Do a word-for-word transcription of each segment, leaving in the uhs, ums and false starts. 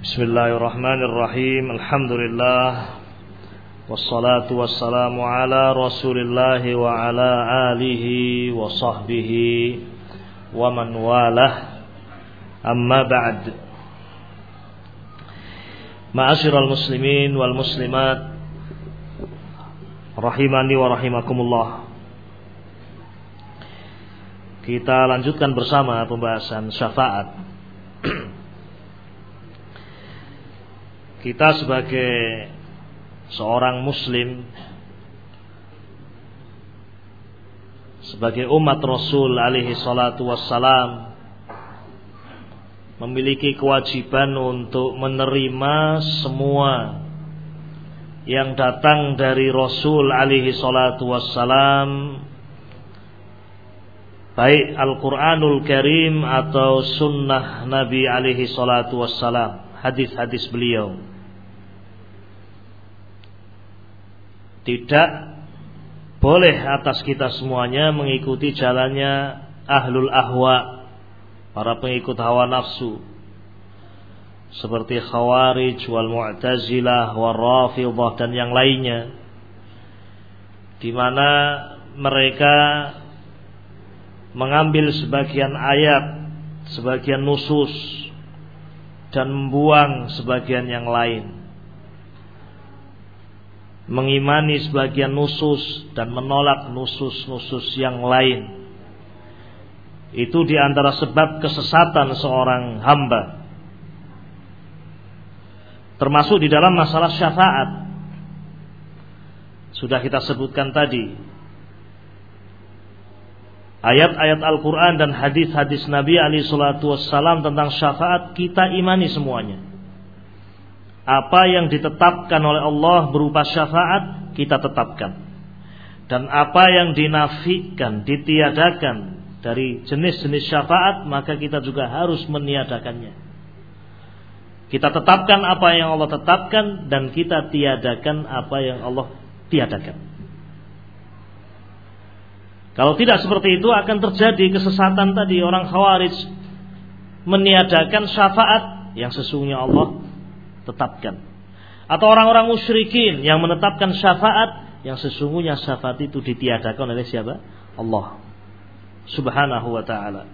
Bismillahirrahmanirrahim. Alhamdulillah. Wassalatu wassalamu ala Rasulillah wa ala alihi wa sahbihi wa man walah. Amma ba'd. Ma'asyiral muslimin wal muslimat rahimani wa rahimakumullah. Kita lanjutkan bersama pembahasan syafaat. Kita sebagai seorang muslim, sebagai umat Rasul alaihi salatu wassalam, memiliki kewajiban untuk menerima semua yang datang dari Rasul alaihi salatu wassalam, baik Al-Quranul Karim atau sunnah Nabi alaihi salatu wassalam, hadis-hadis beliau. Tidak boleh atas kita semuanya mengikuti jalannya ahlul ahwa, para pengikut hawa nafsu, seperti Khawarij wal Mu'tazilah wal Rafidhah dan yang lainnya, di mana mereka mengambil sebagian ayat, sebagian nusus, dan membuang sebagian yang lain, mengimani sebagian nusus dan menolak nusus-nusus yang lain. Itu diantara sebab kesesatan seorang hamba, termasuk di dalam masalah syafaat. Sudah kita sebutkan tadi, ayat-ayat Al-Quran dan hadis-hadis Nabi alaihi salatu wassalam tentang syafaat kita imani semuanya. Apa yang ditetapkan oleh Allah berupa syafaat kita tetapkan, dan apa yang dinafikan, ditiadakan dari jenis-jenis syafaat, maka kita juga harus meniadakannya. Kita tetapkan apa yang Allah tetapkan, dan kita tiadakan apa yang Allah tiadakan. Kalau tidak seperti itu akan terjadi kesesatan tadi. Orang Khawarij meniadakan syafaat yang sesungguhnya Allah tetapkan, atau orang-orang musyrikin yang menetapkan syafaat yang sesungguhnya syafaat itu ditiadakan oleh siapa? Allah subhanahu wa ta'ala.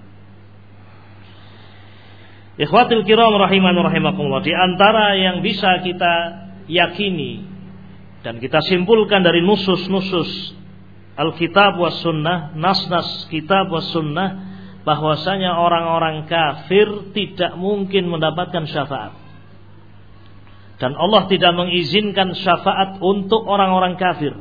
Ikhwatul kiram rahiman rahimakumullah, di antara yang bisa kita yakini dan kita simpulkan dari nusus-nusus Alkitab was sunnah, nas-nas kitab was sunnah, bahwasanya orang-orang kafir tidak mungkin mendapatkan syafaat. Dan Allah tidak mengizinkan syafaat untuk orang-orang kafir.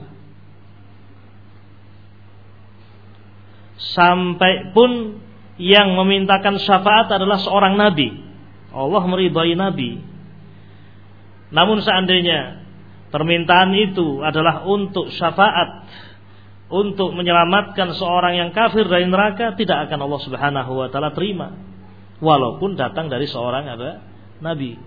Sampai pun yang memintakan syafaat adalah seorang nabi. Allah meridai nabi. Namun seandainya permintaan itu adalah untuk syafaat, untuk menyelamatkan seorang yang kafir dari neraka, tidak akan Allah subhanahu wa ta'ala terima, walaupun datang dari seorang ada nabi.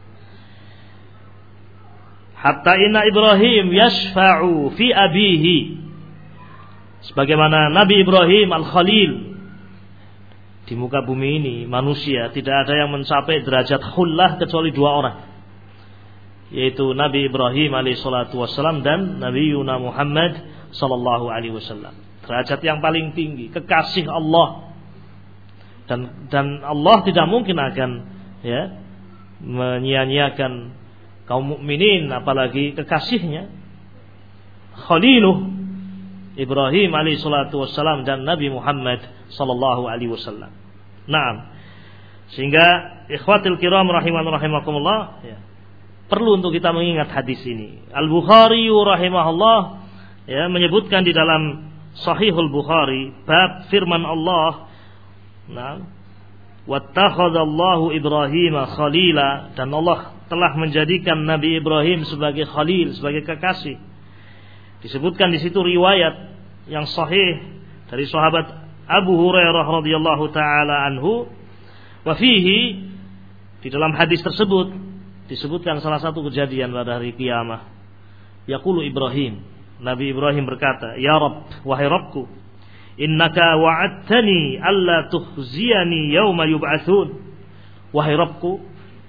Hatta inna Ibrahim yashfa'u fi abihi, sebagaimana Nabi Ibrahim al-Khalil, di muka bumi ini manusia tidak ada yang mencapai derajat khullah kecuali dua orang, yaitu Nabi Ibrahim alaihi salatu wassalam dan Nabi Yuna Muhammad sallallahu alaihi wasallam. Derajat yang paling tinggi, kekasih Allah, dan dan Allah tidak mungkin akan ya menyia-nyiakan kaum mukminin, apalagi kekasihnya Khaliluh Ibrahim alaihi salatu wassalam dan Nabi Muhammad sallallahu alaihi wasallam. Naam. Sehingga ikhwatul kiram rahiman rahimakumullah, ya, perlu untuk kita mengingat hadis ini. Al-Bukhari rahimahullah ya menyebutkan di dalam Sahihul Bukhari bab firman Allah, nah, wattakhadallahu Ibrahima khalila, dan Allah telah menjadikan Nabi Ibrahim sebagai khalil, sebagai kekasih. Disebutkan di situ riwayat yang sahih dari sahabat Abu Hurairah radhiyallahu taala anhu, wa fihi, di dalam hadis tersebut disebutkan salah satu kejadian pada hari kiamah. Yaqulu Ibrahim, Nabi Ibrahim berkata, ya Rabb, wahai Rabbku, innaka wa'adtani alla tukhziyani yauma yub'atsun. Wahai Rabbku,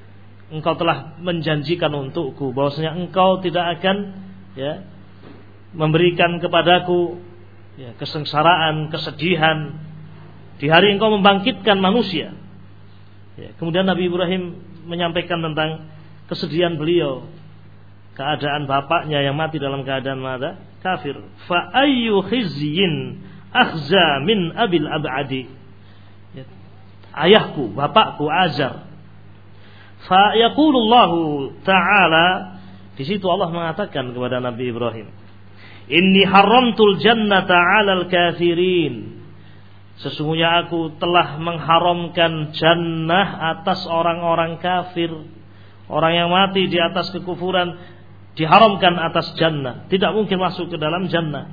engkau telah menjanjikan untukku bahwasanya engkau tidak akan ya memberikan kepadaku ya, kesengsaraan, kesedihan di hari engkau membangkitkan manusia. Ya, kemudian Nabi Ibrahim menyampaikan tentang kesedihan beliau, keadaan bapaknya yang mati dalam keadaan mata kafir. Fa ayyu khizyin akhza min abil abadi. Ya, ayahku, bapakku Azar. Fa yaqulullahu ta'ala, di situ Allah mengatakan kepada Nabi Ibrahim, inni haramtul jannata 'alal kafirin. Sesungguhnya aku telah mengharamkan jannah atas orang-orang kafir. Orang yang mati di atas kekufuran diharamkan atas jannah, tidak mungkin masuk ke dalam jannah.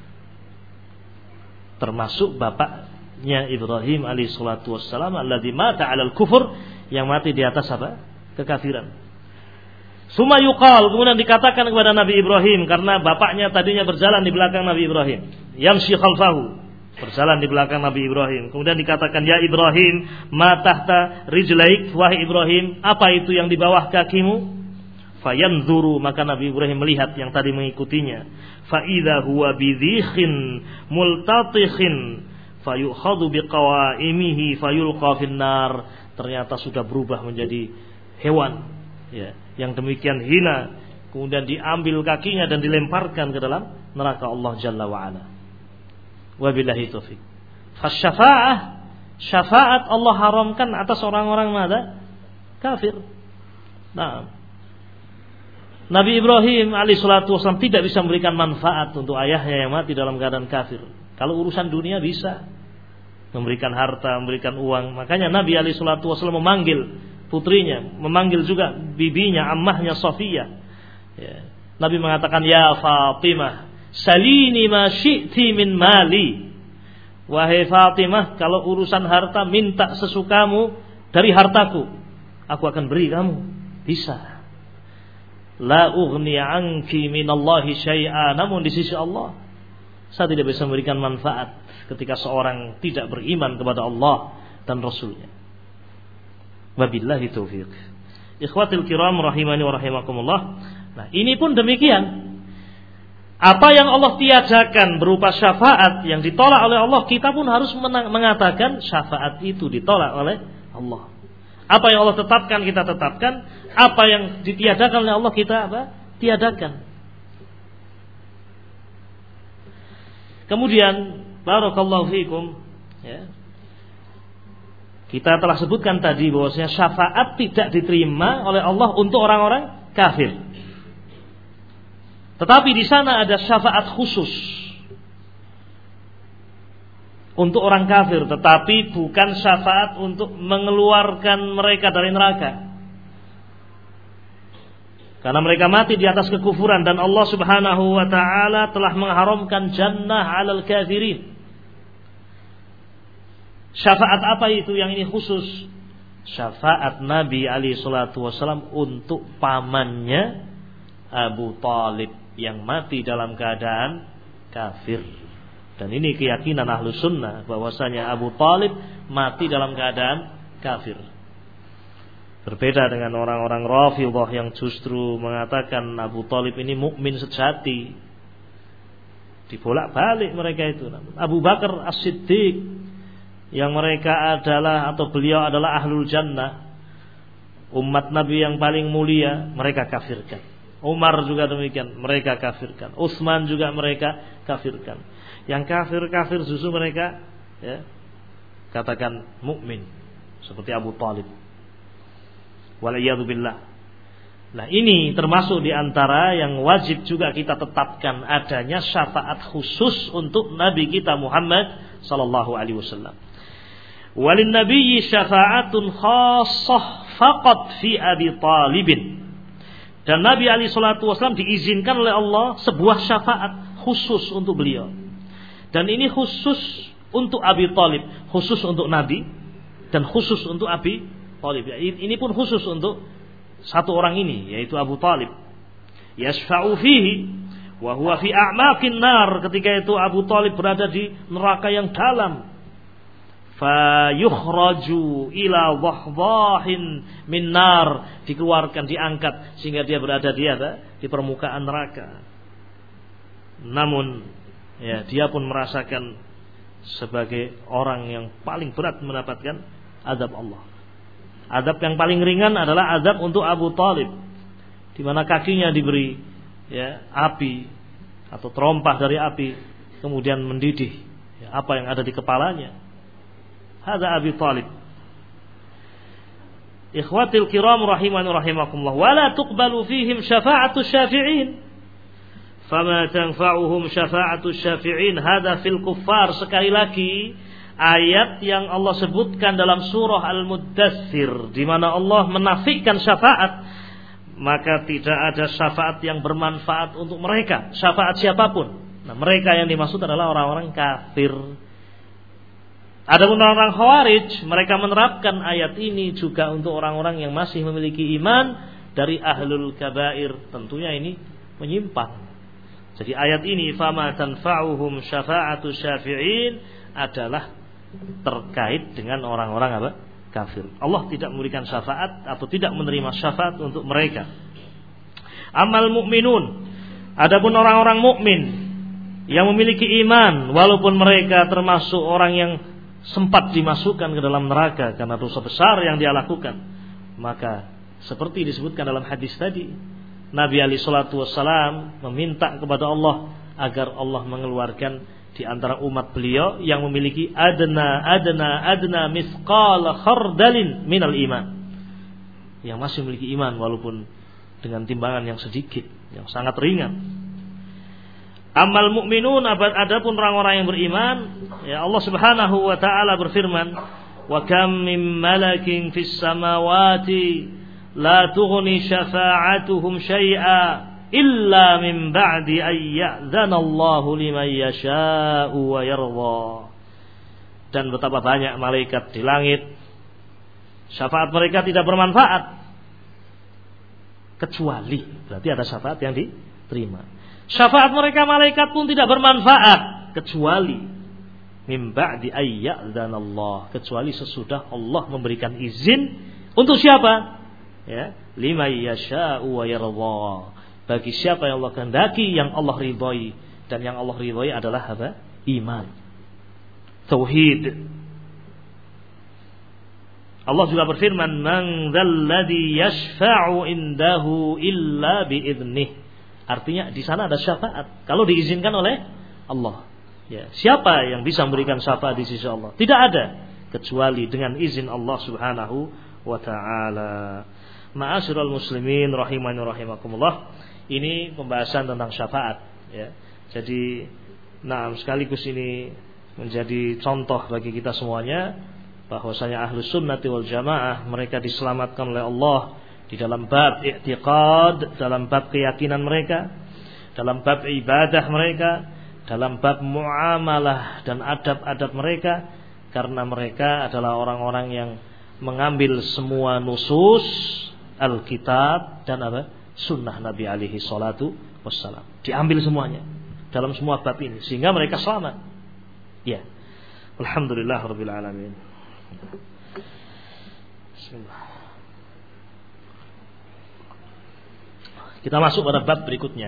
Termasuk bapaknya Ibrahim alaihi salatu wassalam alladzi mata 'alal kufur, yang mati di atas apa? Kekafiran. Suma yuqal, kemudian dikatakan kepada Nabi Ibrahim, karena bapaknya tadinya berjalan di belakang Nabi Ibrahim, yamshi khalfahu, berjalan di belakang Nabi Ibrahim. Kemudian dikatakan, ya Ibrahim, ma tahta rijlaik, wahai Ibrahim, apa itu yang di bawah kakimu? Fayanzuru, maka Nabi Ibrahim melihat yang tadi mengikutinya. Fa idza huwa bidhikhin multatikhin fayukhadhu biqawaimihi fayulqa finnar. Ternyata sudah berubah menjadi hewan ya, yang demikian hina, kemudian diambil kakinya dan dilemparkan ke dalam neraka Allah Jalla wa Ala. Wabillahi taufik. Fasyafa'ah, syafaat Allah haramkan atas orang-orang mana? Kafir. Nah, Nabi Ibrahim alaihi salatu wasallam tidak bisa memberikan manfaat untuk ayahnya yang mati dalam keadaan kafir. Kalau urusan dunia bisa memberikan harta, memberikan uang. Makanya Nabi alaihi salatu wasallam memanggil putrinya, memanggil juga bibinya, ammahnya Safiyah. Ya. Nabi mengatakan, ya Fatimah, salini ma syi'ti min mali. Wahai Fatimah, kalau urusan harta minta sesukamu dari hartaku, aku akan beri kamu. Bisa. La ughni anki minallahi syai'a. Namun di sisi Allah, saya tidak bisa memberikan manfaat ketika seorang tidak beriman kepada Allah dan Rasulnya. Wabillahi taufiq. Ikhwatil kiram rahimani wa rahimakumullah. Nah, ini pun demikian. Apa yang Allah tiadakan berupa syafaat yang ditolak oleh Allah, kita pun harus mengatakan syafaat itu ditolak oleh Allah. Apa yang Allah tetapkan kita tetapkan, apa yang ditiadakan oleh Allah kita apa? Tiadakan. Kemudian barakallahu fikum ya. Kita telah sebutkan tadi bahwasanya syafaat tidak diterima oleh Allah untuk orang-orang kafir. Tetapi di sana ada syafaat khusus untuk orang kafir, tetapi bukan syafaat untuk mengeluarkan mereka dari neraka. Karena mereka mati di atas kekufuran dan Allah Subhanahu wa taala telah mengharamkan jannah 'alal kafirin. Syafaat apa itu yang ini khusus? Syafaat Nabi alaihi salatu wasallam untuk pamannya Abu Talib yang mati dalam keadaan kafir. Dan ini keyakinan Ahlus Sunnah bahwasanya Abu Talib mati dalam keadaan kafir. Berbeda dengan orang-orang Rafidhah yang justru mengatakan Abu Talib ini mukmin sejati. Dibolak-balik mereka itu. Abu Bakar As-Siddiq yang mereka adalah atau beliau adalah ahlul jannah, umat Nabi yang paling mulia, mereka kafirkan. Umar juga demikian, mereka kafirkan. Utsman juga mereka kafirkan. Yang kafir-kafir justru mereka ya, katakan mukmin seperti Abu Talib. Waliyadu billah. Nah, ini termasuk di antara yang wajib juga kita tetapkan adanya syafaat khusus untuk Nabi kita Muhammad sallallahu alaihi wasallam. Walin nabiyyi syafa'atun khassah faqat fi Abi Talibin. Dan Nabi alaihi salatu wasallam diizinkan oleh Allah sebuah syafaat khusus untuk beliau. Dan ini khusus untuk Abi Talib, khusus untuk Nabi dan khusus untuk Abi Talib. Ini pun khusus untuk satu orang ini, yaitu Abu Talib. Yashfa'u fihi wa huwa fi a'maqin nar. Ketika itu Abu Talib berada di neraka yang dalam. fayukhraju ila dhahdahin min nar, dikeluarkan, diangkat sehingga dia berada di apa? Di permukaan neraka. Namun ya, dia pun merasakan sebagai orang yang paling berat mendapatkan azab Allah. Azab yang paling ringan adalah azab untuk Abu Thalib, di mana kakinya diberi ya api atau terompah dari api, kemudian mendidih ya, apa yang ada di kepalanya. Hadza Abi Thalib. Ikhwatil kiram rahimani rahimakumullah, wala tuqbalu fihim syafa'atu syafi'in. Fama tanfa'uhum syafa'atu syafi'in. Hadza fil kuffar. Sekali lagi ayat yang Allah sebutkan dalam surah Al-Muddatsir, di mana Allah menafikan syafaat, maka tidak ada syafaat yang bermanfaat untuk mereka, syafaat siapapun. Nah, mereka yang dimaksud adalah orang-orang kafir. Adapun orang-orang Khawarij, mereka menerapkan ayat ini juga untuk orang-orang yang masih memiliki iman dari ahlul kabair. Tentunya ini menyimpang. Jadi ayat ini fama tanfa'uhum syafa'atu syafi'in adalah terkait dengan orang-orang apa? Kafir. Allah tidak memberikan syafaat atau tidak menerima syafaat untuk mereka. Amal mukminun, adapun orang-orang mukmin yang memiliki iman, walaupun mereka termasuk orang yang sempat dimasukkan ke dalam neraka karena dosa besar yang dia lakukan, maka seperti disebutkan dalam hadis tadi, Nabi alaihi salatu wassalam meminta kepada Allah agar Allah mengeluarkan di antara umat beliau yang memiliki adna adna adna misqala khardalin minal iman, yang masih memiliki iman walaupun dengan timbangan yang sedikit, yang sangat ringan. Amal mukminun, adapun orang-orang yang beriman, ya Allah Subhanahu wa taala berfirman, wa kam min malakin fis samawati la tughni syafa'atuhum syai'a illa min ba'di an ya'dzana Allahu liman yasha'u wa yarda. Dan betapa banyak malaikat di langit, syafaat mereka tidak bermanfaat kecuali, berarti ada syafaat yang diterima. Syafaat mereka malaikat pun tidak bermanfaat kecuali min ba'di ay ya'dzana Allah, kecuali sesudah Allah memberikan izin untuk siapa? Ya, liman yasha'u wa yarda. Bagi siapa yang Allah kehendaki, yang Allah ridhai, dan yang Allah ridhai adalah apa? Iman, tauhid. Allah juga berfirman, man dzalladzi yashfa'u indahu illa bi'idnih. Artinya di sana ada syafaat kalau diizinkan oleh Allah. Ya, siapa yang bisa memberikan syafaat di sisi Allah? Tidak ada kecuali dengan izin Allah Subhanahu wa taala. Ma'asyiral muslimin rahimani rahimakumullah. Ini pembahasan tentang syafaat ya. Jadi nah sekaligus ini menjadi contoh bagi kita semuanya bahwasanya ahlus sunnati wal jamaah mereka diselamatkan oleh Allah di dalam bab i'tiqad, dalam bab keyakinan mereka, dalam bab ibadah mereka, dalam bab muamalah dan adab-adab mereka, karena mereka adalah orang-orang yang mengambil semua nusus Alkitab dan apa? Sunnah Nabi alaihi salatu wassalam. Diambil semuanya dalam semua bab ini sehingga mereka selamat. Ya. Alhamdulillah rabbil alamin. Bismillah. Kita masuk pada bab berikutnya.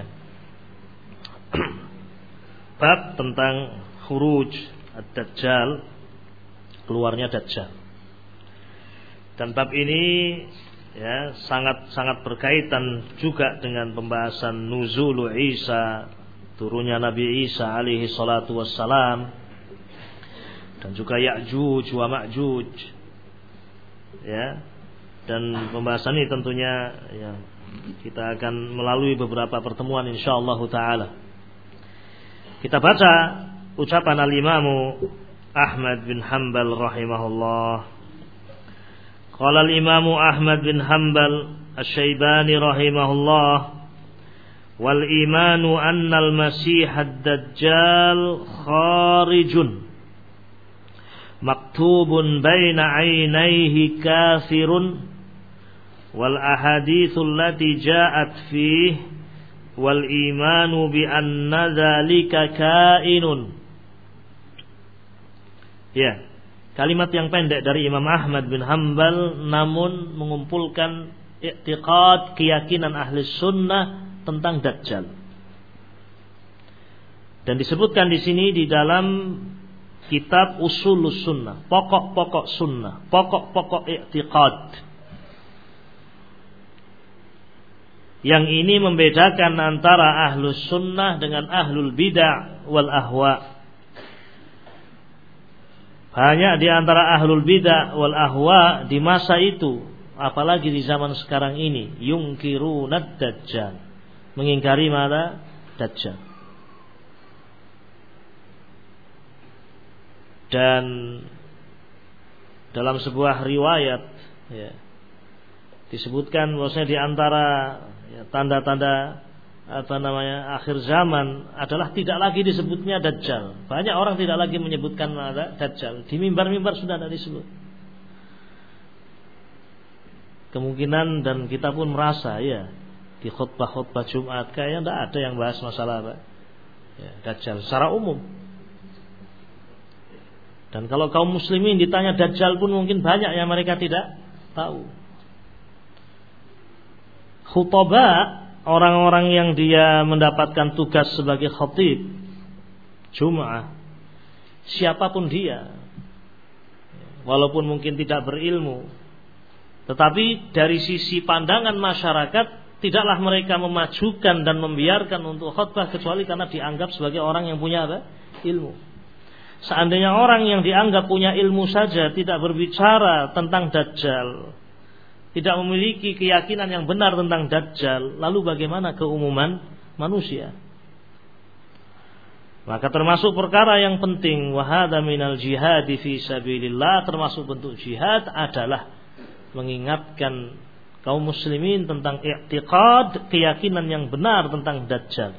Bab tentang khuruj ad-dajjal, keluarnya dajjal. Dan bab ini ya sangat sangat berkaitan juga dengan pembahasan nuzul Isa, turunnya Nabi Isa alaihi salatu wassalam, dan juga Ya'juj wa Ma'juj. Ya. Dan pembahasan ini tentunya ya kita akan melalui beberapa pertemuan insyaallah taala. Kita baca ucapan al-Imam Ahmad bin Hanbal rahimahullah. Qala al-Imam Ahmad bin Hanbal Asy-Syaibani rahimahullah, wal imanu anna al-masih ad-dajjal kharijun maktubun baina 'ainaihi kafirun wal ahaditsul lati ja'at fihi wal imanu bi anna dzalika kainun. Ya. Kalimat yang pendek dari Imam Ahmad bin Hanbal namun mengumpulkan i'tiqad, keyakinan ahli sunnah tentang Dajjal. Dan disebutkan di sini di dalam kitab Usulus Sunnah, pokok-pokok sunnah, pokok-pokok i'tiqad. Yang ini membedakan antara ahlus sunnah dengan ahlul bid'ah wal ahwa. Banyak di antara ahlul bid'ah wal ahwa di masa itu, apalagi di zaman sekarang ini, yungkirunad dajjal, mengingkari mana? Dajjal. Dan dalam sebuah riwayat ya, disebutkan bahwasanya di antara ya, tanda-tanda apa namanya akhir zaman adalah tidak lagi disebutnya Dajjal. Banyak orang tidak lagi menyebutkan ada Dajjal. Di mimbar-mimbar sudah tidak disebut. Kemungkinan dan kita pun merasa ya di khutbah-khutbah Jumat kayaknya tidak ada yang bahas masalah apa ya, Dajjal secara umum. Dan kalau kaum muslimin ditanya Dajjal pun mungkin banyak yang mereka tidak tahu. Khutbah, orang-orang yang dia mendapatkan tugas sebagai khatib Jum'ah, siapapun dia, walaupun mungkin tidak berilmu, tetapi dari sisi pandangan masyarakat tidaklah mereka memajukan dan membiarkan untuk khutbah kecuali karena dianggap sebagai orang yang punya apa? Ilmu. Seandainya orang yang dianggap punya ilmu saja tidak berbicara tentang Dajjal, tidak memiliki keyakinan yang benar tentang Dajjal, lalu bagaimana keumuman manusia? Maka termasuk perkara yang penting, wa hadza minal jihad fi sabilillah, termasuk bentuk jihad adalah mengingatkan kaum muslimin tentang i'tiqad, keyakinan yang benar tentang Dajjal.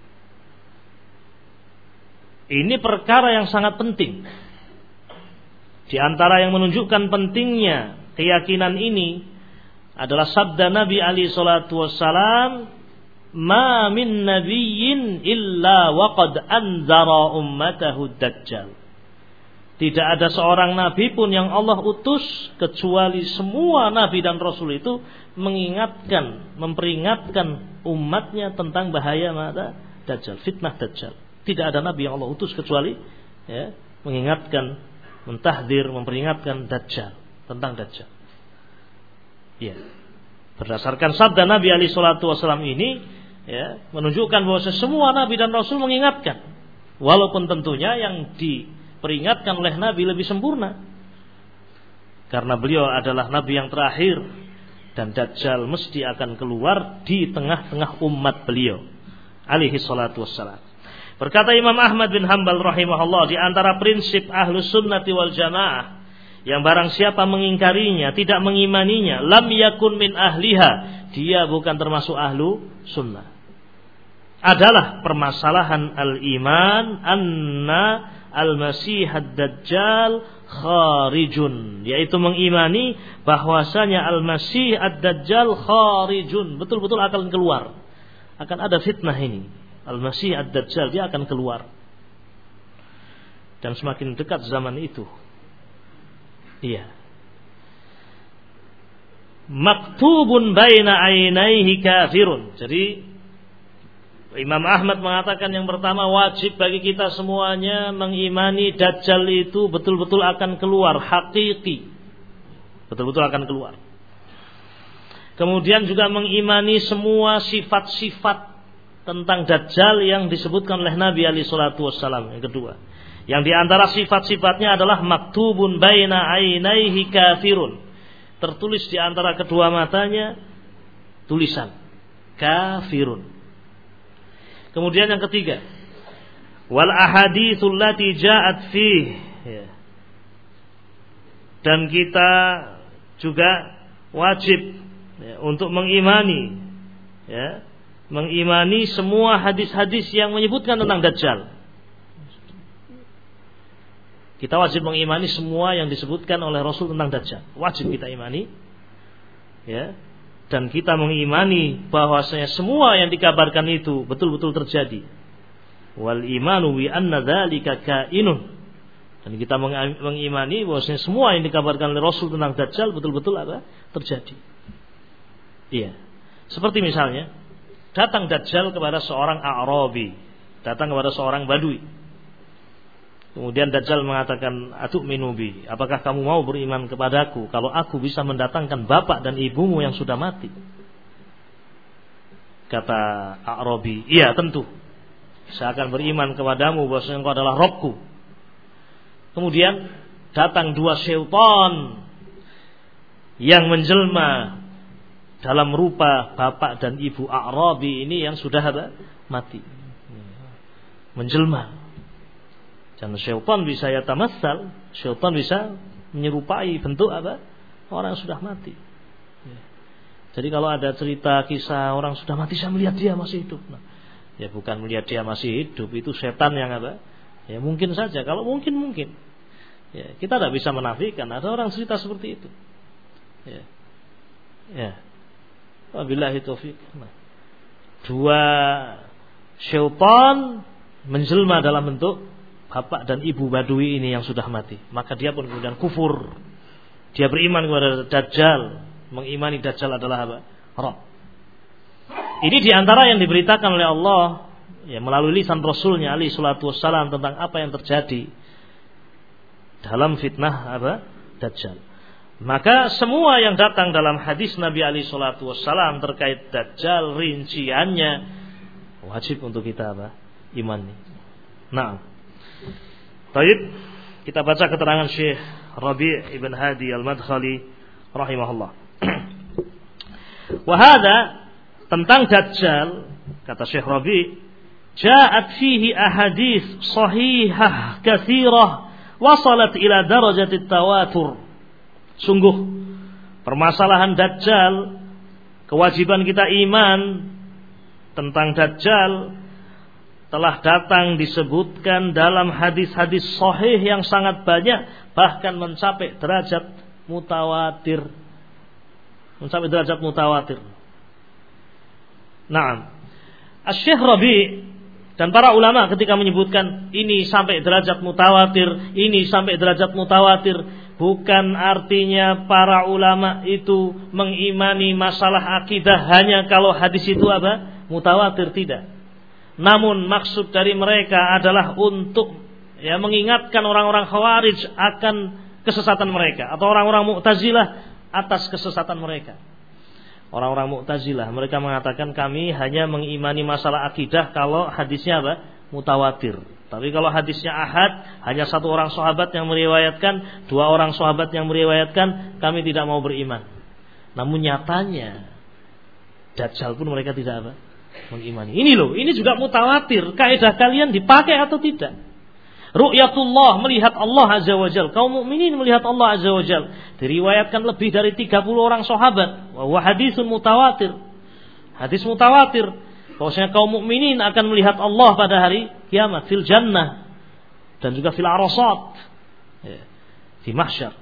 Ini perkara yang sangat penting. Di antara yang menunjukkan pentingnya keyakinan ini adalah sabda Nabi alaihi salatu wassalam, "Ma min nabiyyin illa waqad anzara ummatahu Dajjal." Tidak ada seorang nabi pun yang Allah utus kecuali semua nabi dan rasul itu mengingatkan, memperingatkan umatnya tentang bahaya mata Dajjal, fitnah Dajjal. Tidak ada nabi yang Allah utus kecuali ya, mengingatkan, mentahdir, memperingatkan Dajjal, tentang Dajjal. Ya. Berdasarkan sabda Nabi alaihi salatu wasallam ini ya, menunjukkan bahwa semua nabi dan rasul mengingatkan, walaupun tentunya yang diperingatkan oleh nabi lebih sempurna karena beliau adalah nabi yang terakhir dan Dajjal mesti akan keluar di tengah-tengah umat beliau alaihi salatu wassalam. Berkata Imam Ahmad bin Hanbal rahimahullah, di antara prinsip Ahlus Sunnati wal Jamaah yang barang siapa mengingkarinya, tidak mengimaninya, lam yakun min ahliha, dia bukan termasuk ahlu sunnah. Adalah permasalahan al-iman anna al-masih ad-dajjal kharijun, yaitu mengimani bahwasanya al-masih ad-dajjal kharijun, betul-betul akan keluar. Akan ada fitnah ini. Al-Masih ad-Dajjal, dia akan keluar. Dan semakin dekat zaman itu. Iya. Maktubun baina ainaihi kafirun. Jadi Imam Ahmad mengatakan yang pertama, wajib bagi kita semuanya mengimani Dajjal itu betul-betul akan keluar, hakiki. Betul-betul akan keluar. Kemudian juga mengimani semua sifat-sifat tentang Dajjal yang disebutkan oleh Nabi alaihi salatu wassalam. Yang kedua, yang diantara sifat-sifatnya adalah maktubun baina ainaihi kafirun, tertulis di antara kedua matanya tulisan kafirun. Kemudian yang ketiga, wal ahaditsul lati ja'at fih, ya. Dan kita juga wajib ya, untuk mengimani ya, mengimani semua hadis-hadis yang menyebutkan tentang Dajjal. Kita wajib mengimani semua yang disebutkan oleh Rasul tentang Dajjal. Wajib kita imani. Ya. Dan kita mengimani bahwasanya semua yang dikabarkan itu betul-betul terjadi. Wal imanu bi anna dzalika kainun. Dan kita mengimani bahwasanya semua yang dikabarkan oleh Rasul tentang Dajjal betul-betul apa? Terjadi. Iya. Seperti misalnya datang Dajjal kepada seorang A'rabi, datang kepada seorang Badui. Kemudian Dajjal mengatakan, "Atu'minu bi, apakah kamu mau beriman kepadaku kalau aku bisa mendatangkan bapak dan ibumu yang sudah mati?" Kata A'rabi, "Iya, tentu. Saya akan beriman kepadamu bahwasanya engkau adalah Rabbku." Kemudian datang dua syaitan yang menjelma dalam rupa bapak dan ibu A'rabi ini yang sudah ada mati. Menjelma. Dan syaitan bisa yatamassal, syaitan bisa menyerupai bentuk apa? Orang yang sudah mati. Jadi kalau ada cerita kisah orang sudah mati, saya melihat dia masih hidup. Nah, ya bukan melihat dia masih hidup, itu setan yang apa? Ya mungkin saja, kalau mungkin mungkin. Ya, kita tidak bisa menafikan ada orang cerita seperti itu. Ya. Ya. Wabillahi taufik. Nah, dua syaitan menjelma dalam bentuk bapak dan ibu Badui ini yang sudah mati. Maka dia pun kemudian kufur. Dia beriman kepada Dajjal, mengimani Dajjal adalah apa? Rabb. Ini diantara yang diberitakan oleh Allah ya, melalui lisan Rasulnya alaihi salatu wassalam tentang apa yang terjadi dalam fitnah apa? Dajjal. Maka semua yang datang dalam hadis Nabi alaihi salatu wassalam terkait Dajjal, rinciannya wajib untuk kita apa? Imani. Nah, baik, kita baca keterangan Syekh Rabi' ibn Hadi al-Madkhali rahimahullah. Wa hadza tentang Dajjal, kata Syekh Rabi', ja'at fihi ahadits sahihah katsirah wasalat ila darajati tawatur. Sungguh permasalahan Dajjal, kewajiban kita iman tentang Dajjal telah datang disebutkan dalam hadis-hadis sahih yang sangat banyak, bahkan mencapai derajat mutawatir. Mencapai derajat mutawatir. Naam. Asy-Syaikh Rabi' dan para ulama ketika menyebutkan ini sampai derajat mutawatir, ini sampai derajat mutawatir, bukan artinya para ulama itu mengimani masalah akidah hanya kalau hadis itu apa? Mutawatir, tidak. Namun maksud dari mereka adalah untuk ya mengingatkan orang-orang Khawarij akan kesesatan mereka, atau orang-orang Mu'tazilah atas kesesatan mereka. Orang-orang Mu'tazilah mereka mengatakan kami hanya mengimani masalah akidah kalau hadisnya apa? Mutawatir. Tapi kalau hadisnya ahad, hanya satu orang sahabat yang meriwayatkan, dua orang sahabat yang meriwayatkan, kami tidak mau beriman. Namun nyatanya Dajjal pun mereka tidak apa? Mengimani. Ini loh, ini juga mutawatir. Kaidah kalian dipakai atau tidak? Ru'yatullah, melihat Allah azza wajal. Kaum mukminin melihat Allah azza wajal. Diriwayatkan lebih dari tiga puluh orang sahabat. Wa hadisun mutawatir. Hadis mutawatir. Bahwasanya kaum mukminin akan melihat Allah pada hari kiamat fil jannah dan juga fil arasat. Ya, di mahsyar.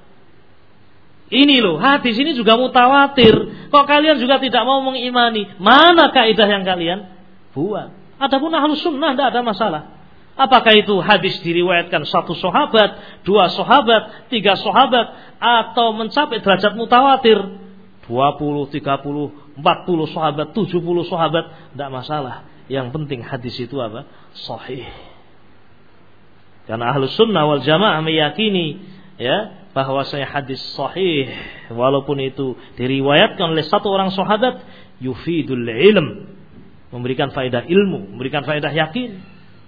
Ini loh, hadis ini juga mutawatir. Kok kalian juga tidak mau mengimani? Mana kaidah yang kalian buat? Adapun ahlus sunnah tidak ada masalah. Apakah itu hadis diriwayatkan satu sahabat, dua sahabat, tiga sahabat, atau mencapai derajat mutawatir dua puluh, tiga puluh, empat puluh sahabat, tujuh puluh sahabat, tidak masalah. Yang penting hadis itu apa? Sahih. Karena ahlus sunnah wal jamaah meyakini ya bahwasanya hadis sahih walaupun itu diriwayatkan oleh satu orang sahabat yufidul ilm, memberikan faedah ilmu, memberikan faedah yakin.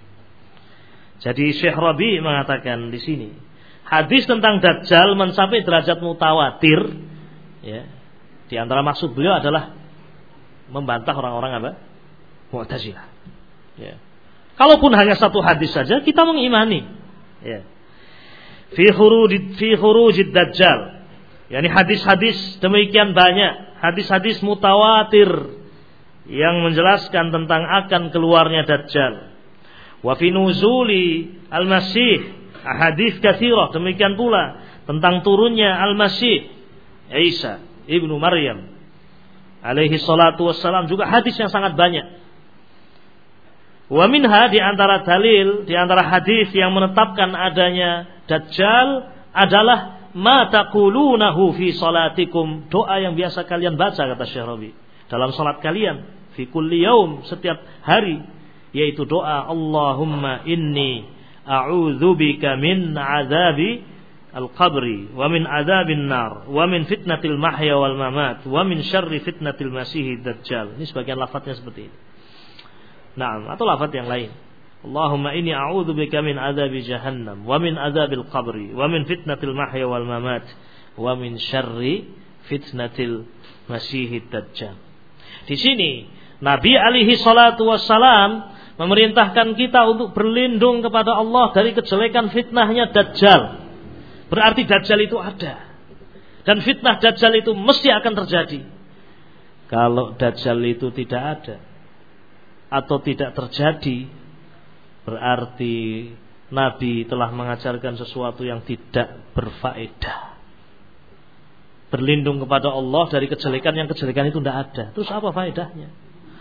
Jadi Syekh Rabi mengatakan di sini hadis tentang Dajjal mencapai derajat mutawatir ya. Di antara maksud beliau adalah membantah orang-orang apa? Mu'tazilah. Ya. Kalaupun hanya satu hadis saja kita mengimani ya. Fi khurujid fi khurujid Dajjal. Yani hadis-hadis demikian banyak, hadis-hadis mutawatir yang menjelaskan tentang akan keluarnya Dajjal. Wa fi nuzuli al-Masih, hadis katsirah demikian pula tentang turunnya al-Masih Isa ibnu Maryam alaihi salatu wassalam, juga hadis yang sangat banyak. Wa minha, di antara dalil, di antara hadis yang menetapkan adanya Dajjal adalah ma taqulunahu fi salatikum, doa yang biasa kalian baca, kata Syekh Rabi, dalam salat kalian, fi kulli yaum, setiap hari, yaitu doa Allahumma inni a'udzubika min azabi al-qabri wa min azabin nar wa min fitnatil mahya wal mamat wa min syarri fitnatil masihid dajjal. Ini sebagian lafadznya seperti ini. Nah, atau lafadz yang lain. Allahumma inni a'udzubika min azabi jahannam wa min azabil qabri wa min fitnatil mahya wal mamat wa min syarri fitnatil masihid dajjal. Di sini Nabi alaihi salatu wassalam memerintahkan kita untuk berlindung kepada Allah dari kejelekan fitnahnya Dajjal. Berarti Dajjal itu ada, dan fitnah Dajjal itu mesti akan terjadi. Kalau Dajjal itu tidak ada atau tidak terjadi, berarti Nabi telah mengajarkan sesuatu yang tidak berfaedah. Berlindung kepada Allah dari kejelekan yang kejelekan itu tidak ada, terus apa faedahnya?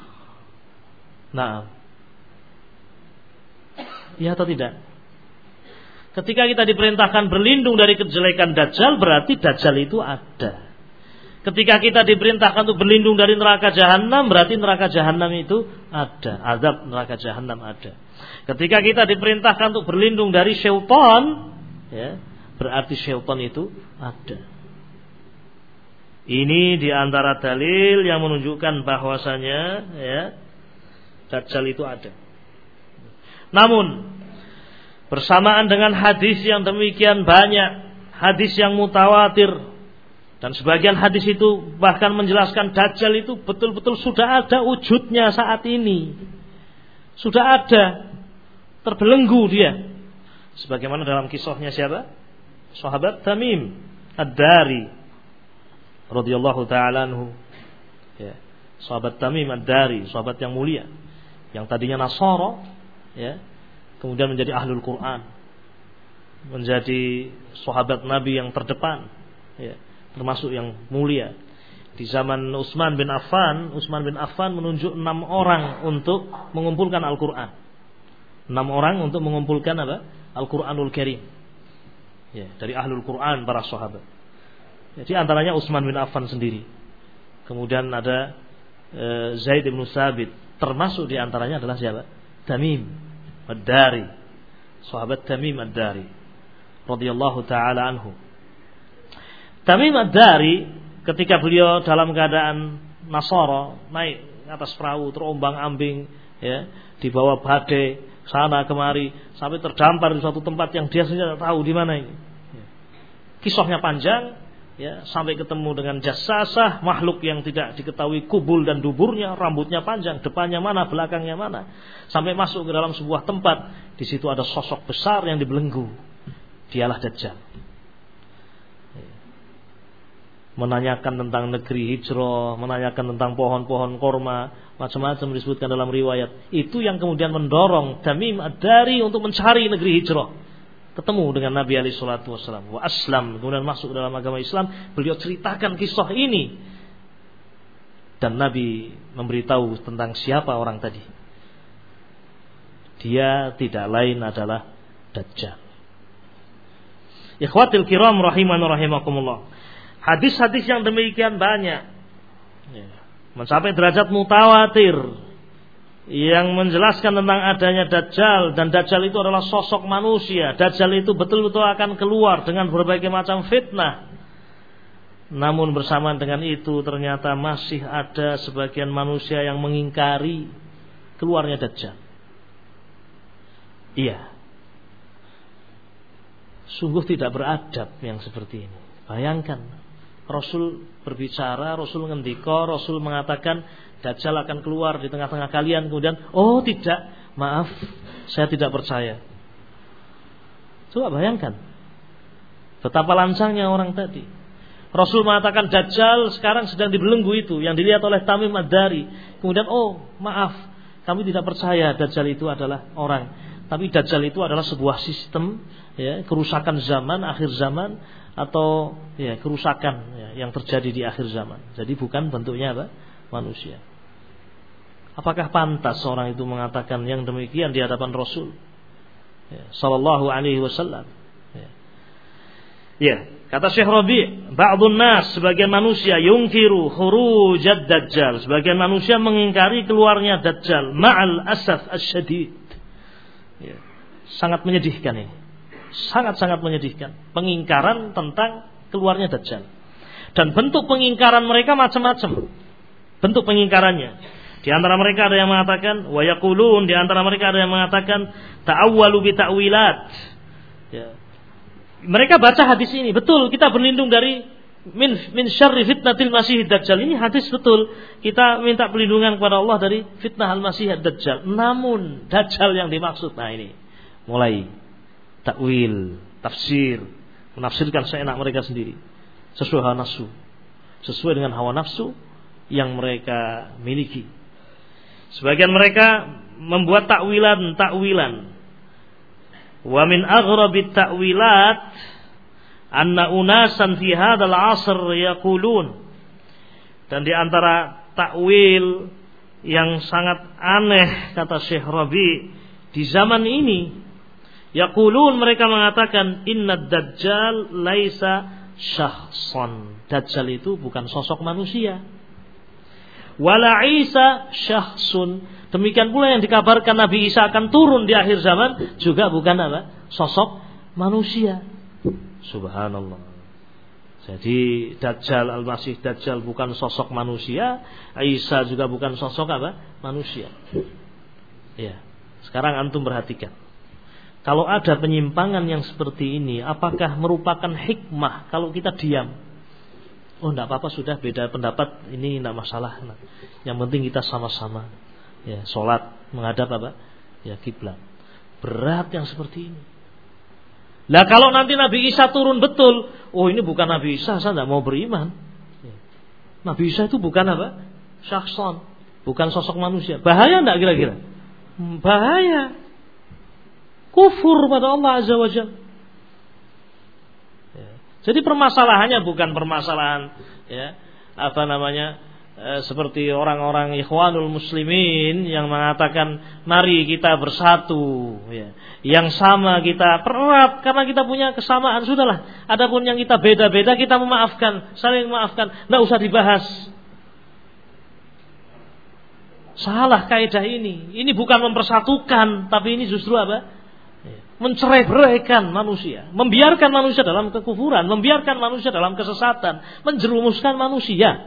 Nah, ya atau tidak? Ketika kita diperintahkan berlindung dari kejelekan Dajjal, berarti Dajjal itu ada. Ketika kita diperintahkan untuk berlindung dari neraka jahanam, berarti neraka jahanam itu ada, azab neraka jahanam ada. Ketika kita diperintahkan untuk berlindung dari syaitan, ya, berarti syaitan itu ada. Ini diantara dalil yang menunjukkan bahwasanya, ya, Dajjal itu ada. Namun bersamaan dengan hadis yang demikian banyak, hadis yang mutawatir, dan sebagian hadis itu bahkan menjelaskan Dajjal itu betul-betul sudah ada wujudnya saat ini, sudah ada, terbelenggu dia, sebagaimana dalam kisahnya siapa? Sahabat Tamim Ad-Dari radhiyallahu ta'ala anhu, ya. Sahabat Tamim Ad-Dari, sahabat yang mulia, yang tadinya Nasara, ya, kemudian menjadi ahlul Quran, menjadi sahabat Nabi yang terdepan, ya, termasuk yang mulia. Di zaman Utsman bin Affan, Utsman bin Affan menunjuk enam orang untuk mengumpulkan Al-Quran. Enam orang untuk mengumpulkan apa? Al-Quranul Karim, ya, dari ahlul Quran, para sahabat. Jadi antaranya Utsman bin Affan sendiri. Kemudian ada e, Zaid bin Tsabit, termasuk di antaranya adalah siapa? Tamim Ad-Dari, sahabat Tamim Ad-Dari radhiyallahu taala anhu. Tamim Ad-Dari ketika beliau dalam keadaan Nasara, naik atas perahu terombang-ambing, ya, dibawa badai sana kemari sampai terdampar di suatu tempat yang dia sendiri tidak tahu di mana ini. Kisahnya panjang, ya, sampai ketemu dengan jasasah, makhluk yang tidak diketahui kubul dan duburnya, rambutnya panjang, depannya mana, belakangnya mana, sampai masuk ke dalam sebuah tempat. Di situ ada sosok besar yang dibelenggu, dialah Dajjal. Menanyakan tentang negeri hijrah, menanyakan tentang pohon-pohon korma, macam-macam disebutkan dalam riwayat. Itu yang kemudian mendorong Tamim Ad-Dari untuk mencari negeri hijrah. Ketemu dengan Nabi alaihi salatu wasallam, wa aslam, kemudian masuk dalam agama Islam. Beliau ceritakan kisah ini, dan Nabi memberitahu tentang siapa orang tadi. Dia tidak lain adalah Dajjal. Ikhwatil kiram rahimani rahimakumullah. Hadis-hadis yang demikian banyak, ya, mencapai derajat mutawatir, yang menjelaskan tentang adanya Dajjal, dan Dajjal itu adalah sosok manusia. Dajjal itu betul-betul akan keluar dengan berbagai macam fitnah. Namun bersamaan dengan itu ternyata masih ada sebagian manusia yang mengingkari keluarnya Dajjal. Iya, sungguh tidak beradab yang seperti ini. Bayangkan, Rasul berbicara, Rasul ngendika, Rasul mengatakan Dajjal akan keluar di tengah-tengah kalian. Kemudian, oh tidak, maaf, saya tidak percaya. Coba bayangkan betapa lancangnya orang tadi. Rasul mengatakan Dajjal sekarang sedang dibelenggu itu, yang dilihat oleh Tamim Ad-Dari. Kemudian, oh maaf, kami tidak percaya Dajjal itu adalah orang. Tapi Dajjal itu adalah sebuah sistem, ya, kerusakan zaman, akhir zaman, atau ya kerusakan, ya, yang terjadi di akhir zaman. Jadi bukan bentuknya apa? Manusia. Apakah pantas seorang itu mengatakan yang demikian di hadapan Rasul ya, sallallahu alaihi wasallam? Ya. Ya, kata Syekh Rabi', ba'dun nas, sebagian manusia yungkiru khurujad dajjal, sebagian manusia mengingkari keluarnya dajjal ma'al asaf asyadid. Ya. Sangat menyedihkan ini. Sangat-sangat menyedihkan pengingkaran tentang keluarnya dajjal. Dan bentuk pengingkaran mereka macam-macam. Bentuk pengingkarannya. Di antara mereka ada yang mengatakan wa yaqulun, di antara mereka ada yang mengatakan ta'awwalu bi ta'wilat. Ya. Mereka baca hadis ini, betul kita berlindung dari min min syarri fitnatil masiihid dajjal. Ini hadis betul. Kita minta perlindungan kepada Allah dari fitnah al-masiihid dajjal. Namun dajjal yang dimaksud, nah ini mulai takwil, tafsir, menafsirkan seenak mereka sendiri, sesuai hawa nafsu, sesuai dengan hawa nafsu yang mereka miliki. Sebagian mereka membuat takwilan-takwilan. Wa min aghrabit ta'wilat anna unasan fi hadzal 'asr yaqulun. Dan di antara takwil yang sangat aneh kata Syekh Rabi' di zaman ini, yaqulun, mereka mengatakan innad dajjal laisa syakhsan. Dajjal itu bukan sosok manusia. Wala Isa syakhsun. Demikian pula yang dikabarkan Nabi Isa akan turun di akhir zaman juga bukan apa? Sosok manusia. Subhanallah. Jadi Dajjal, Al-Masih Dajjal bukan sosok manusia, Isa juga bukan sosok apa? Manusia. Ya. Sekarang antum perhatikan. Kalau ada penyimpangan yang seperti ini, apakah merupakan hikmah kalau kita diam? Oh, enggak apa-apa, sudah beda pendapat, ini enggak masalah. Nah, yang penting kita sama-sama ya salat menghadap apa? Ya kiblat. Berat yang seperti ini. Lah kalau nanti Nabi Isa turun betul, oh ini bukan Nabi Isa, saya enggak mau beriman. Ya. Nabi Isa itu bukan apa? Syakhsan, bukan sosok manusia. Bahaya enggak kira-kira? Hmm, bahaya. Kufur pada Allah Azza wa Jalla. Jadi permasalahannya bukan permasalahan ya apa namanya e, seperti orang-orang Ikhwanul Muslimin yang mengatakan mari kita bersatu ya. Yang sama kita pererat karena kita punya kesamaan, sudahlah. Adapun yang kita beda-beda kita memaafkan, saling memaafkan, enggak usah dibahas. Salah kaidah ini. Ini bukan mempersatukan, tapi ini justru apa? Mencerai-beraikan manusia, membiarkan manusia dalam kekufuran, membiarkan manusia dalam kesesatan, menjerumuskan manusia.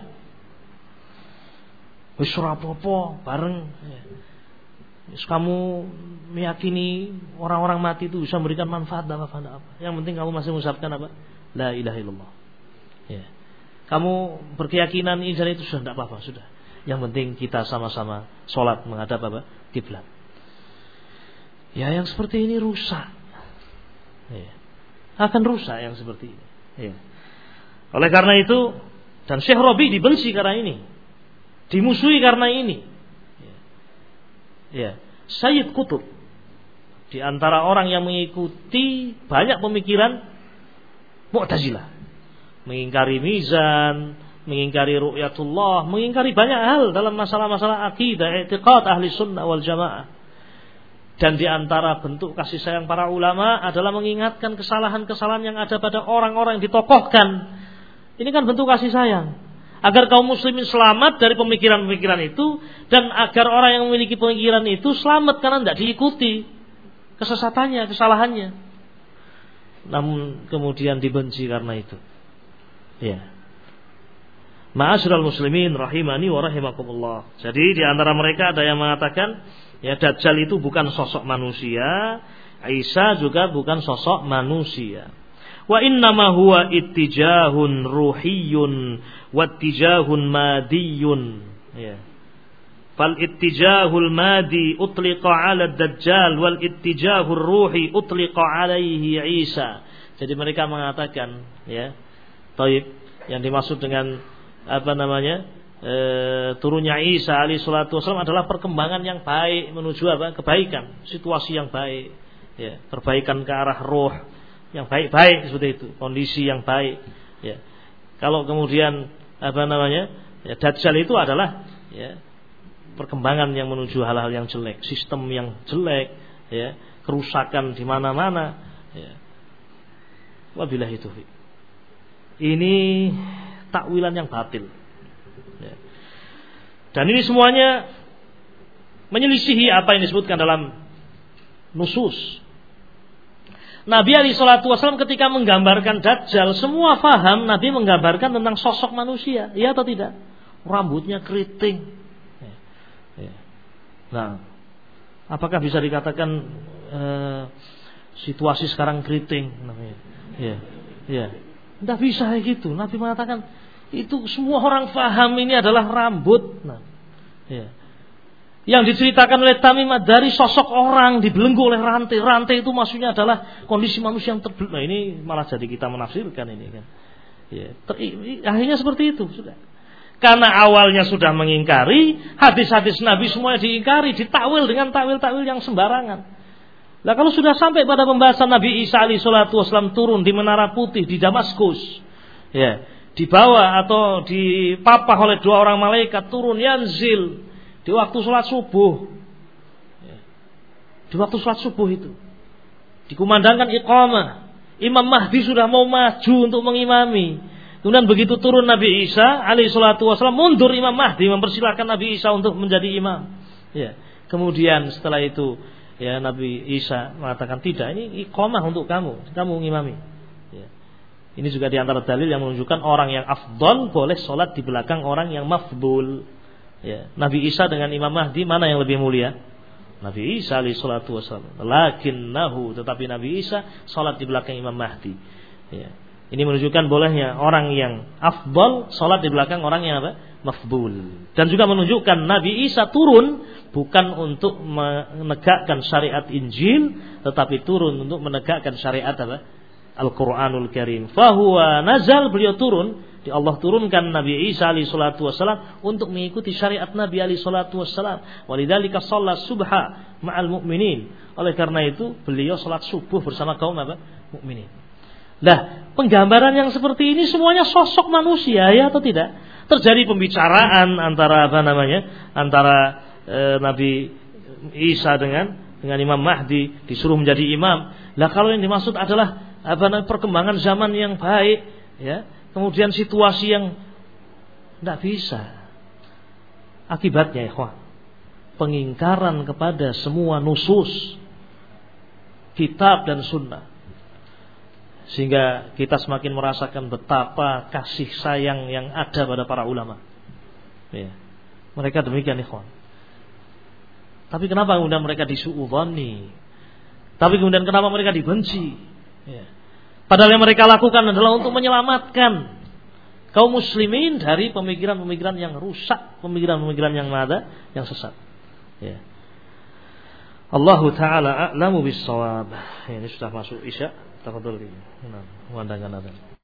Wis ora apa-apa bareng. Wis kamu meyakini orang-orang mati itu bisa memberikan manfaat apa apa. Yang penting kamu masih mengucapkan apa? La ilaha illallah. Ya. Kamu berkeyakinan ini dan itu sudah tidak apa-apa, sudah. Yang penting kita sama-sama sholat menghadap apa? Kiblat. Ya yang seperti ini rusak ya. Akan rusak yang seperti ini ya. Oleh karena itu, dan Syekh Rabi dibenci karena ini, dimusuhi karena ini ya. Ya. Sayyid Qutb di antara orang yang mengikuti banyak pemikiran Mu'tazilah, mengingkari mizan, mengingkari ru'yatullah, mengingkari banyak hal dalam masalah-masalah akidah, i'tiqad ahli sunnah wal jamaah. Dan di antara bentuk kasih sayang para ulama adalah mengingatkan kesalahan-kesalahan yang ada pada orang-orang yang ditokohkan. Ini kan bentuk kasih sayang. Agar kaum muslimin selamat dari pemikiran-pemikiran itu, dan agar orang yang memiliki pemikiran itu selamat karena tidak diikuti kesesatannya, kesalahannya. Namun kemudian dibenci karena itu. Ya. Ma'asyiral muslimin rahimani wa rahimakumullah. Jadi di antara mereka ada yang mengatakan ya Dajjal itu bukan sosok manusia, Isa juga bukan sosok manusia. Wa innama huwa ittijahun ruhiyyun wa ittijahun madiyun. Ya. Fal ittijahul madi utliqa 'ala Dajjal wal ittijahur ruhi utliqa 'alaihi Isa. Jadi mereka mengatakan ya, taib, yang dimaksud dengan apa namanya e, turunnya Isa alaihi salatu wasallam adalah perkembangan yang baik menuju apa? Kebaikan, situasi yang baik ya, perbaikan ke arah roh yang baik-baik seperti itu, kondisi yang baik ya. Kalau kemudian apa namanya ya, Dajjal itu adalah ya, perkembangan yang menuju hal-hal yang jelek, sistem yang jelek, ya, kerusakan di mana-mana, ya. Wabillahi taufiq. Ini takwilan yang batil, ya. Dan ini semuanya menyelisihi apa yang disebutkan dalam nusus. Nabi alaihi salatu wasallam ketika menggambarkan Dajjal, semua faham Nabi menggambarkan tentang sosok manusia, iya atau tidak? Rambutnya keriting. Nah, apakah bisa dikatakan eh, situasi sekarang keriting? Ya, ya, tidak bisa kayak gitu. Nabi mengatakan itu semua orang faham ini adalah rambut. Nah, ya. Yang diceritakan oleh Tamim dari sosok orang dibelenggu oleh rantai. Rantai itu maksudnya adalah kondisi manusia yang terbelenggu. Nah, ini malah jadi kita menafsirkan ini kan. Ya, ter, akhirnya seperti itu sudah. Karena awalnya sudah mengingkari, hadis-hadis Nabi semuanya diingkari, ditakwil dengan takwil-takwil yang sembarangan. Nah, kalau sudah sampai pada pembahasan Nabi Isa alaihi salatu wasallam turun di Menara Putih di Damaskus, ya, dibawa atau dipapah oleh dua orang malaikat turun yanzil di waktu sholat subuh, di waktu sholat subuh itu dikumandangkan iqamah, Imam Mahdi sudah mau maju untuk mengimami. Kemudian begitu turun Nabi Isa alaihi salatu wasallam, mundur Imam Mahdi mempersilahkan Nabi Isa untuk menjadi imam. Ya. Kemudian setelah itu ya Nabi Isa mengatakan tidak, ini iqamah untuk kamu, kamu ngimami. Ya. Ini juga diantara dalil yang menunjukkan orang yang afdal boleh sholat di belakang orang yang mafdul. Ya, Nabi Isa dengan Imam Mahdi mana yang lebih mulia? Nabi Isa alaihi salatu wasallam. Lakinnahu, tetapi Nabi Isa salat di belakang Imam Mahdi. Ya. Ini menunjukkan bolehnya orang yang afdal salat di belakang orang yang apa? Mafdul. Dan juga menunjukkan Nabi Isa turun bukan untuk menegakkan syariat Injil, tetapi turun untuk menegakkan syariat apa? Al-Qur'anul Karim. Fahuwa nazal, beliau turun, di Allah turunkan Nabi Isa alaihi salatu wasallam untuk mengikuti syariat Nabi alaihi salatu wasallam. Walidzalika shalla subha ma'al mu'minin. Oleh karena itu beliau salat subuh bersama kaum apa? Mukminin. Nah, penggambaran yang seperti ini semuanya sosok manusia, ya atau tidak? Terjadi pembicaraan antara apa namanya? Antara e, Nabi Isa dengan dengan Imam Mahdi, disuruh menjadi imam. Lah kalau yang dimaksud adalah apa namanya, perkembangan zaman yang baik, ya. Kemudian situasi yang tidak bisa. Akibatnya, ikhwan, pengingkaran kepada semua nusus kitab dan sunnah. Sehingga kita semakin merasakan betapa kasih sayang yang ada pada para ulama. Ya. Mereka demikian, ikhwan. Tapi kenapa kemudian mereka disu'udhani? Tapi kemudian kenapa mereka dibenci? Ya. Padahal yang mereka lakukan adalah untuk menyelamatkan kaum muslimin dari pemikiran-pemikiran yang rusak, pemikiran-pemikiran yang ada, yang sesat. Ya. Allahu ta'ala a'lamu bis-shawab. Ini sudah masuk Isya. Tafadhol. Nah, memandangkan azan.